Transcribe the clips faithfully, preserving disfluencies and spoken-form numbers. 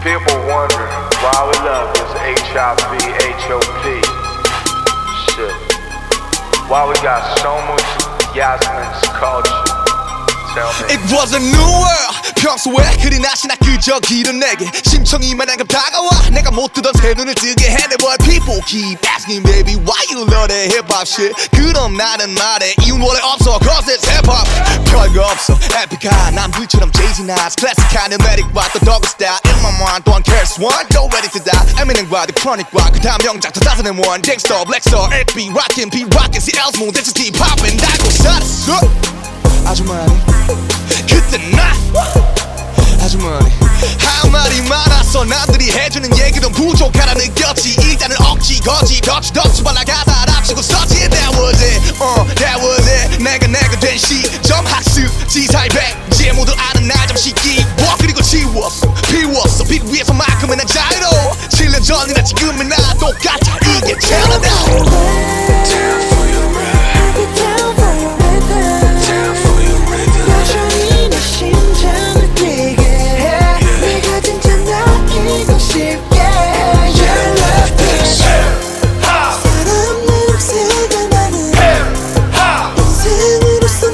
People wonder why we love this H I V, H O P shit. Why we got so much Yasmin's culture. Tell me. It was a new world. 평소에 그리 나시나 그저 길은 내게 심청이만 한급 다가와 내가 못 뜨던 새 눈을 뜨게 해. But people keep asking baby why you love that hip-hop shit. 그럼 나는 말해 이유는 원래 없어 cause it's hip-hop. 별거 없어 에픽한 남들처럼 Jay-Z Nas 클래식한 음메릭과 또 더그 스타일 In my mind don't care one go ready to die. Eminem과 The Chronic과 그 다음 명작 two thousand one Gangsta Blackstar F B Rockin' P Rockin' C L's moon This is deep poppin' 나고 살았어 아주 많이 그때 나 아주 많이 할 말이 많았어. 남들이 해주는 얘기도 부족하다 느꼈지. 일단은 억지 거지 덧치 덧치 발라 가사 합치고 썼지. That was it, uh, that was it. 내가 내가 된 시점 학습 지사의 백제 모두 아는 날 잠시 기워 그리고 지웠어 비웠어 빛 위에서 만큼은 난 자유로 칠 년 전이나 지금은 나 똑같아 이게 태어나다. Down for your ride. Down for your rhythm. Down for your rhythm. 여전히 내 심장을 뛰게 해. 네가 진짜 느끼고 싶게 해. You love this. 사람 냄새가 나는 인생으로서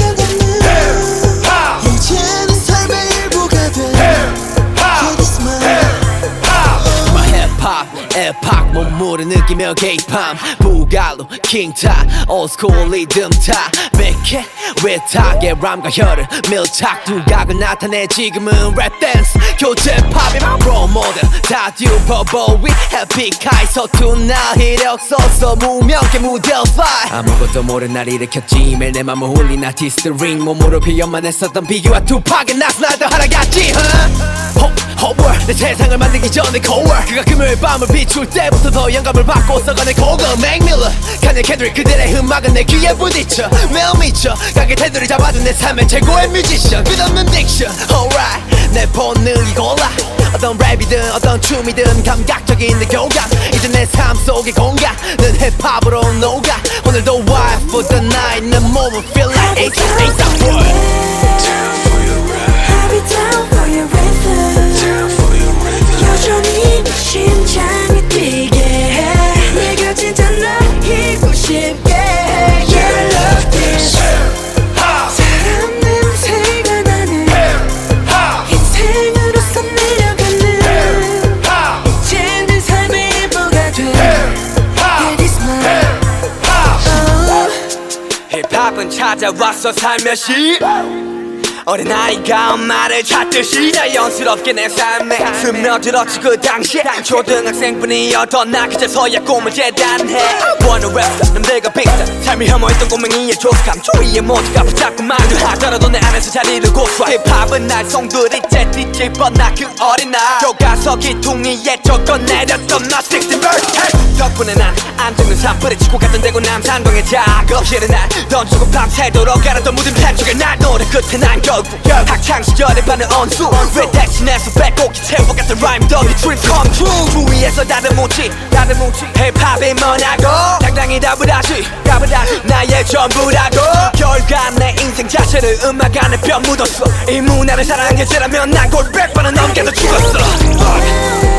내려가는 이제는 삶의 일부가 돼. Yeah, this mine. My hip-hop, 에팍 몸무를 느끼며 게이팜 부갈로 킹타 올스쿨 리듬 타 맥해 외탁의 람과 혀를 밀착 두각을 나타내 지금은 랩 댄스 교체 팝이 my role model 다 듀퍼보이 에픽하이 서툰 나 이력 써서 무명계 무대를 fly 아무것도 모른 날 일으켰지 매일 내 맘을 홀린 아티스트 링 몸으로 표현만 했었던 비교와 투팍의 나스나도 하나같이 내 세상을 만들기 전에 cold work 그가 금요일 밤을 비출 때부터 더 영감을 받고 써가는 고급 Mac Miller 칸예 캔들 그들의 음악은 내 귀에 부딪혀 매우 미쳐 가게 테두리 잡아준 내 삶의 최고의 뮤지션 끝없는 딕션 alright 내 본능이 골라 어떤 랩이든 어떤 춤이든 감각적인 내 교감 이제 내 삶 속의 공간은 힙합으로 녹아 오늘도 wild for the night 내 몸은 feel like A$AP A$AP Rocky Down for your ride. I'll be down for your rhythm. Down for your rhythm. 여전히 내 심장이 뛰게 해. 네가 진짜 느끼고 싶게 해. You love this. 사람 냄새가 나는 인생으로서 내려가는 이젠 내 삶의 일부가 돼. Yeah, this mine. 힙합은 찾아왔어 살며시 어린아이가 엄마를 찾듯이 자연스럽게 내 삶에 스며들었지 그 당시에 초등학생뿐이었던 나 그제서야 꿈을 재단해 Wanna rap 남들과 비슷한 삶이 혐오했던 꼬맹이의 조숙함 주위의 모두가 붙잡고 말도하더라도 내 안에서 자리를 고수하 힙합은 날 송두리 째 뒤집어 나 그 어린 날 교과서 기퉁이에 적어 내렸던 나 sixteen verse 덕분에 난 안 죽는 산불에 치고 갔던 대구 남산동의 작업실에 날 던지고 밤새도록 갈았던 무딘 팬 쪽에 날 노래 끝에 난 결국 학창시절에 받는 언수 왜 대신해서 빼곡히 채워갔던 라임 더비 dream come true 주위에서 다들 묻지 다들 묻지 힙합이 뭐냐고 당당히 답을 하지 답을 하지 나의 전부라고 결과 내 인생 자체를 음악 안에 뼈 묻었어 이 문화를 사랑했지라면 난 골 백 번은 넘게도 죽었어